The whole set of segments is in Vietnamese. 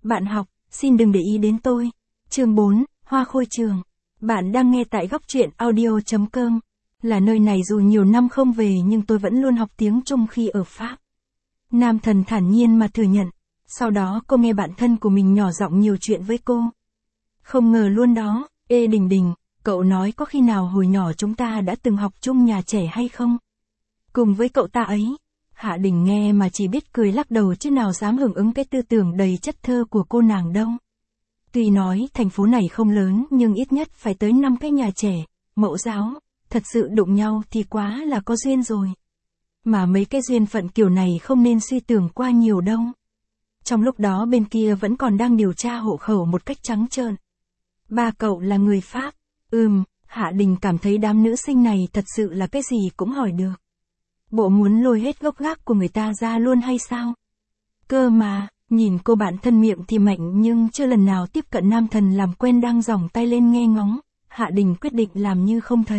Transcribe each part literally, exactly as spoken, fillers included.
Bạn học, xin đừng để ý đến tôi. Chương bốn, Hoa Khôi Trường. Bạn đang nghe tại góc truyện audio chấm com. Là nơi này dù nhiều năm không về nhưng tôi vẫn luôn học tiếng Trung khi ở Pháp. Nam Thần thản nhiên mà thừa nhận. Sau đó cô nghe bạn thân của mình nhỏ giọng nhiều chuyện với cô. Không ngờ luôn đó, ê Đình Đình, cậu nói có khi nào hồi nhỏ chúng ta đã từng học chung nhà trẻ hay không? Cùng với cậu ta ấy. Hạ Đình nghe mà chỉ biết cười lắc đầu chứ nào dám hưởng ứng cái tư tưởng đầy chất thơ của cô nàng đâu. Tuy nói thành phố này không lớn nhưng ít nhất phải tới năm cái nhà trẻ, mẫu giáo, thật sự đụng nhau thì quá là có duyên rồi. Mà mấy cái duyên phận kiểu này không nên suy tưởng qua nhiều đâu. Trong lúc đó bên kia vẫn còn đang điều tra hộ khẩu một cách trắng trợn. Ba cậu là người Pháp. Ừm, Hạ Đình cảm thấy đám nữ sinh này thật sự là cái gì cũng hỏi được. Bộ muốn lôi hết gốc gác của người ta ra luôn hay sao? Cơ mà, nhìn cô bạn thân miệng thì mạnh nhưng chưa lần nào tiếp cận Nam Thần làm quen đang giỏng tay lên nghe ngóng, Hạ Đình quyết định làm như không thấy.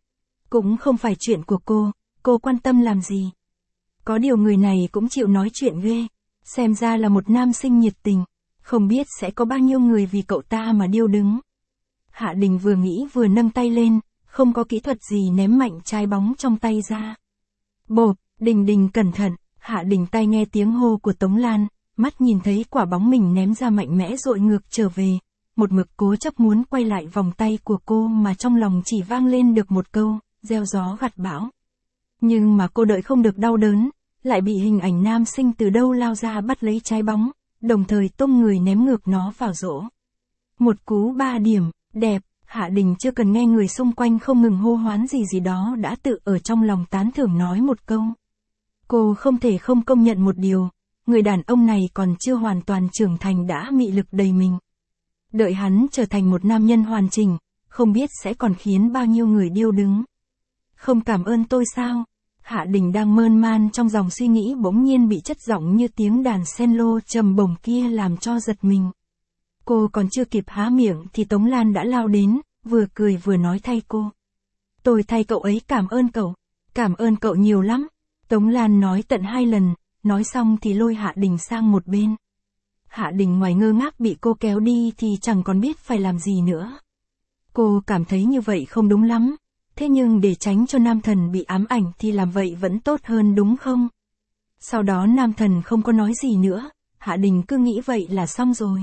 Cũng không phải chuyện của cô, cô quan tâm làm gì. Có điều người này cũng chịu nói chuyện ghê, xem ra là một nam sinh nhiệt tình, không biết sẽ có bao nhiêu người vì cậu ta mà điêu đứng. Hạ Đình vừa nghĩ vừa nâng tay lên, không có kỹ thuật gì ném mạnh trái bóng trong tay ra. Bộp, Đình Đình cẩn thận, Hạ Đình tay nghe tiếng hô của Tống Lan, mắt nhìn thấy quả bóng mình ném ra mạnh mẽ dội ngược trở về, một mực cố chấp muốn quay lại vòng tay của cô mà trong lòng chỉ vang lên được một câu, gieo gió gặt bão. Nhưng mà cô đợi không được đau đớn, lại bị hình ảnh nam sinh từ đâu lao ra bắt lấy trái bóng, đồng thời tung người ném ngược nó vào rổ. Một cú ba điểm, đẹp. Hạ Đình chưa cần nghe người xung quanh không ngừng hô hoán gì gì đó đã tự ở trong lòng tán thưởng nói một câu. Cô không thể không công nhận một điều, người đàn ông này còn chưa hoàn toàn trưởng thành đã mị lực đầy mình. Đợi hắn trở thành một nam nhân hoàn chỉnh, không biết sẽ còn khiến bao nhiêu người điêu đứng. Không cảm ơn tôi sao? Hạ Đình đang mơn man trong dòng suy nghĩ bỗng nhiên bị chất giọng như tiếng đàn cello trầm bổng kia làm cho giật mình. Cô còn chưa kịp há miệng thì Tống Lan đã lao đến, vừa cười vừa nói thay cô. Tôi thay cậu ấy cảm ơn cậu, cảm ơn cậu nhiều lắm. Tống Lan nói tận hai lần, nói xong thì lôi Hạ Đình sang một bên. Hạ Đình ngoài ngơ ngác bị cô kéo đi thì chẳng còn biết phải làm gì nữa. Cô cảm thấy như vậy không đúng lắm, thế nhưng để tránh cho Nam Thần bị ám ảnh thì làm vậy vẫn tốt hơn đúng không? Sau đó Nam Thần không có nói gì nữa, Hạ Đình cứ nghĩ vậy là xong rồi.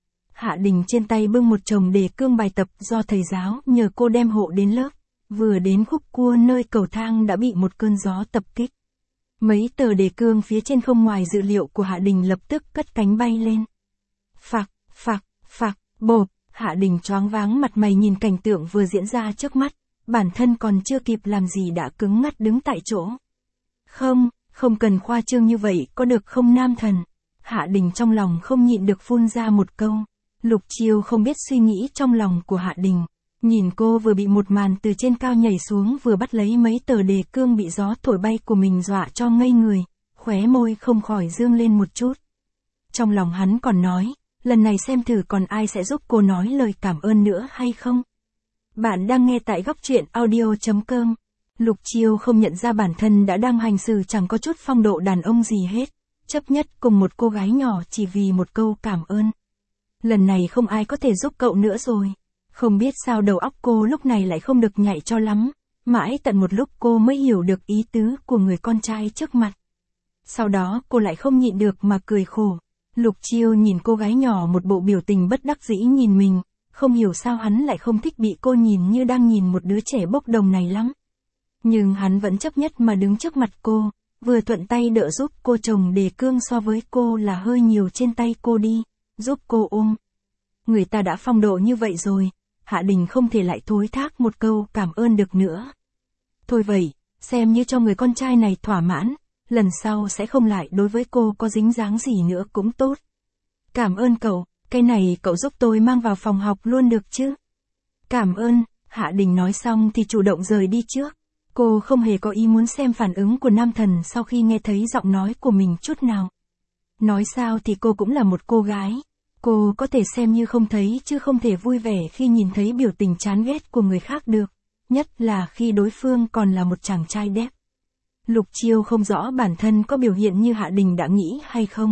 Hạ Đình trên tay bưng một chồng đề cương bài tập do thầy giáo nhờ cô đem hộ đến lớp, vừa đến khúc cua nơi cầu thang đã bị một cơn gió tập kích. Mấy tờ đề cương phía trên không ngoài dự liệu của Hạ Đình lập tức cất cánh bay lên. Phạc, phạc, phạc, bộp, Hạ Đình choáng váng mặt mày nhìn cảnh tượng vừa diễn ra trước mắt, bản thân còn chưa kịp làm gì đã cứng ngắt đứng tại chỗ. Không, không cần khoa trương như vậy có được không Nam Thần? Hạ Đình trong lòng không nhịn được phun ra một câu. Lục Chiêu không biết suy nghĩ trong lòng của Hạ Đình, nhìn cô vừa bị một màn từ trên cao nhảy xuống vừa bắt lấy mấy tờ đề cương bị gió thổi bay của mình dọa cho ngây người, khóe môi không khỏi dương lên một chút. Trong lòng hắn còn nói, lần này xem thử còn ai sẽ giúp cô nói lời cảm ơn nữa hay không. Bạn đang nghe tại góc truyện audio chấm com. Lục Chiêu không nhận ra bản thân đã đang hành xử chẳng có chút phong độ đàn ông gì hết, chấp nhất cùng một cô gái nhỏ chỉ vì một câu cảm ơn. Lần này không ai có thể giúp cậu nữa rồi. Không biết sao đầu óc cô lúc này lại không được nhạy cho lắm, mãi tận một lúc cô mới hiểu được ý tứ của người con trai trước mặt. Sau đó cô lại không nhịn được mà cười khổ. Lục Chiêu nhìn cô gái nhỏ một bộ biểu tình bất đắc dĩ nhìn mình, không hiểu sao hắn lại không thích bị cô nhìn như đang nhìn một đứa trẻ bốc đồng này lắm. Nhưng hắn vẫn chấp nhất mà đứng trước mặt cô, vừa thuận tay đỡ giúp cô chồng đề cương so với cô là hơi nhiều trên tay cô đi, giúp cô ôm. Người ta đã phong độ như vậy rồi, Hạ Đình không thể lại thối thác một câu cảm ơn được nữa. Thôi vậy, xem như cho người con trai này thỏa mãn, lần sau sẽ không lại đối với cô có dính dáng gì nữa cũng tốt. Cảm ơn cậu, cái này cậu giúp tôi mang vào phòng học luôn được chứ? Cảm ơn, Hạ Đình nói xong thì chủ động rời đi trước. Cô không hề có ý muốn xem phản ứng của Nam Thần sau khi nghe thấy giọng nói của mình chút nào. Nói sao thì cô cũng là một cô gái. Cô có thể xem như không thấy chứ không thể vui vẻ khi nhìn thấy biểu tình chán ghét của người khác được. Nhất là khi đối phương còn là một chàng trai đẹp. Lục Chiêu không rõ bản thân có biểu hiện như Hạ Đình đã nghĩ hay không.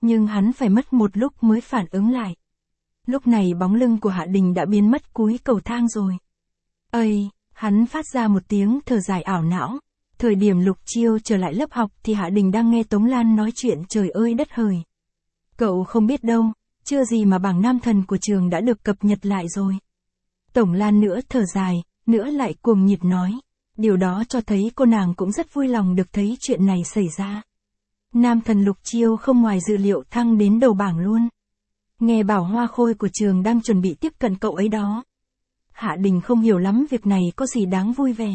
nhưng hắn phải mất một lúc mới phản ứng lại. Lúc này bóng lưng của Hạ Đình đã biến mất cuối cầu thang rồi. Ây, hắn phát ra một tiếng thở dài ảo não. Thời điểm Lục Chiêu trở lại lớp học thì Hạ Đình đang nghe Tống Lan nói chuyện trời ơi đất hời. Cậu không biết đâu, chưa gì mà bảng nam thần của trường đã được cập nhật lại rồi. Tổng Lan nữa thở dài, nữa lại cuồng nhiệt nói. Điều đó cho thấy cô nàng cũng rất vui lòng được thấy chuyện này xảy ra. Nam thần Lục Chiêu không ngoài dự liệu thăng đến đầu bảng luôn. Nghe bảo hoa khôi của trường đang chuẩn bị tiếp cận cậu ấy đó. Hạ Đình không hiểu lắm việc này có gì đáng vui vẻ.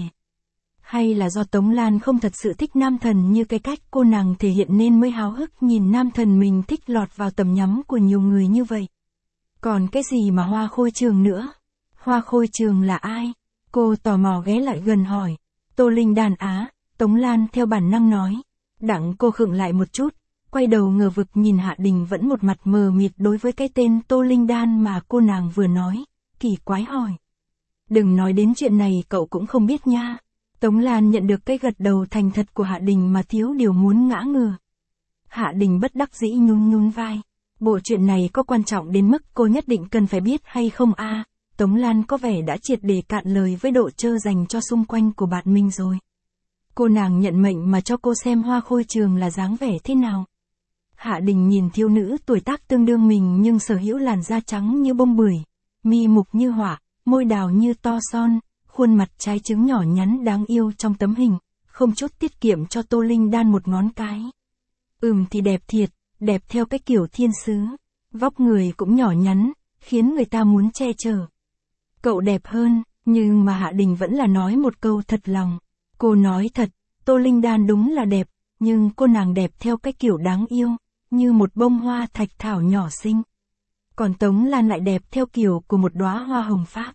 Hay là do Tống Lan không thật sự thích nam thần như cái cách cô nàng thể hiện nên mới háo hức nhìn nam thần mình thích lọt vào tầm nhắm của nhiều người như vậy. Còn cái gì mà hoa khôi trường nữa? Hoa khôi trường là ai? Cô tò mò ghé lại gần hỏi. Tô Linh Đan á, Tống Lan theo bản năng nói. Đặng cô khựng lại một chút, quay đầu ngờ vực nhìn Hạ Đình vẫn một mặt mờ mịt đối với cái tên Tô Linh Đan mà cô nàng vừa nói, kỳ quái hỏi. Đừng nói đến chuyện này cậu cũng không biết nha. Tống Lan nhận được cái gật đầu thành thật của Hạ Đình mà thiếu điều muốn ngã ngửa. Hạ Đình bất đắc dĩ nhún nhún vai. Bộ chuyện này có quan trọng đến mức cô nhất định cần phải biết hay không a? À, Tống Lan có vẻ đã triệt để cạn lời với độ trơ dành cho xung quanh của bạn mình rồi. Cô nàng nhận mệnh mà cho cô xem hoa khôi trường là dáng vẻ thế nào. Hạ Đình nhìn thiếu nữ tuổi tác tương đương mình nhưng sở hữu làn da trắng như bông bưởi, mi mục như họa, môi đào như to son, khuôn mặt trái trứng nhỏ nhắn đáng yêu trong tấm hình, không chút tiết kiệm cho Tô Linh Đan một ngón cái. Ừm thì đẹp thiệt, đẹp theo cái kiểu thiên sứ, vóc người cũng nhỏ nhắn, khiến người ta muốn che chở. Cậu đẹp hơn, nhưng mà Hạ Đình vẫn là nói một câu thật lòng. Cô nói thật, Tô Linh Đan đúng là đẹp, nhưng cô nàng đẹp theo cái kiểu đáng yêu, như một bông hoa thạch thảo nhỏ xinh. Còn Tống Lan lại đẹp theo kiểu của một đóa hoa hồng Pháp.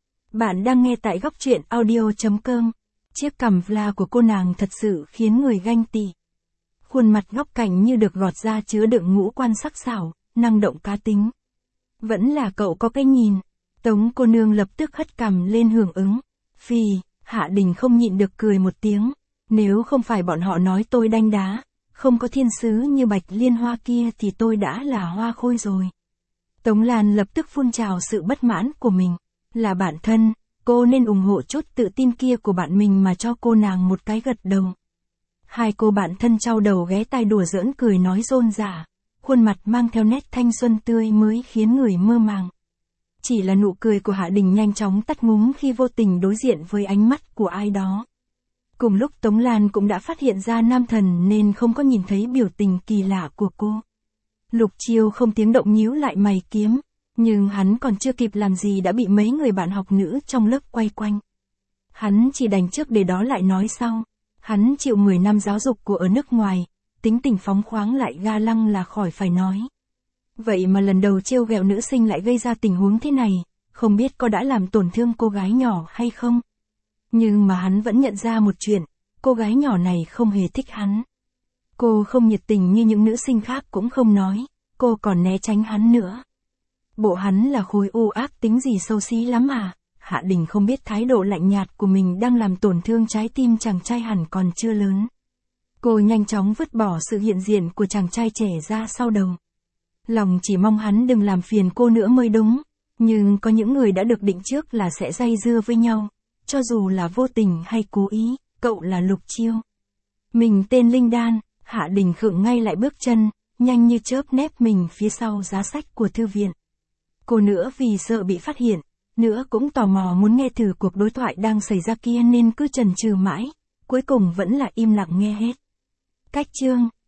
Bạn đang nghe tại góc truyện audio chấm com. Chiếc cằm vla của cô nàng thật sự khiến người ganh tị. Khuôn mặt góc cạnh như được gọt ra chứa đựng ngũ quan sắc sảo, năng động cá tính. Vẫn là cậu có cái nhìn. Tống cô nương lập tức hất cằm lên hưởng ứng. Phì, Hạ Đình không nhịn được cười một tiếng. Nếu không phải bọn họ nói tôi đanh đá, không có thiên sứ như Bạch Liên Hoa kia thì tôi đã là hoa khôi rồi. Tống Lan lập tức phun trào sự bất mãn của mình. Là bạn thân, cô nên ủng hộ chút tự tin kia của bạn mình mà cho cô nàng một cái gật đầu. Hai cô bạn thân trao đầu ghé tai đùa giỡn cười nói rôm rả, khuôn mặt mang theo nét thanh xuân tươi mới khiến người mơ màng. Chỉ là nụ cười của Hạ Đình nhanh chóng tắt ngúm khi vô tình đối diện với ánh mắt của ai đó. Cùng lúc Tống Lan cũng đã phát hiện ra nam thần nên không có nhìn thấy biểu tình kỳ lạ của cô. Lục Chiêu không tiếng động nhíu lại mày kiếm, nhưng hắn còn chưa kịp làm gì đã bị mấy người bạn học nữ trong lớp quay quanh. Hắn chỉ đành trước để đó lại nói sau. Hắn chịu mười năm giáo dục của ở nước ngoài, tính tình phóng khoáng lại ga lăng là khỏi phải nói. Vậy mà lần đầu trêu ghẹo nữ sinh lại gây ra tình huống thế này, không biết có đã làm tổn thương cô gái nhỏ hay không. Nhưng mà hắn vẫn nhận ra một chuyện, cô gái nhỏ này không hề thích hắn. Cô không nhiệt tình như những nữ sinh khác cũng không nói, cô còn né tránh hắn nữa. Bộ hắn là khối u ác tính gì xấu xí lắm à? Hạ Đình không biết thái độ lạnh nhạt của mình đang làm tổn thương trái tim chàng trai hẳn còn chưa lớn. Cô nhanh chóng vứt bỏ sự hiện diện của chàng trai trẻ ra sau đầu. Lòng chỉ mong hắn đừng làm phiền cô nữa mới đúng, nhưng có những người đã được định trước là sẽ dây dưa với nhau, cho dù là vô tình hay cố ý. Cậu là Lục Chiêu. Mình tên Linh Đan. Hạ Đình khựng ngay lại bước chân, nhanh như chớp nép mình phía sau giá sách của thư viện. Cô nữa vì sợ bị phát hiện, nữa cũng tò mò muốn nghe thử cuộc đối thoại đang xảy ra kia nên cứ chần chừ mãi, cuối cùng vẫn là im lặng nghe hết. Cách chương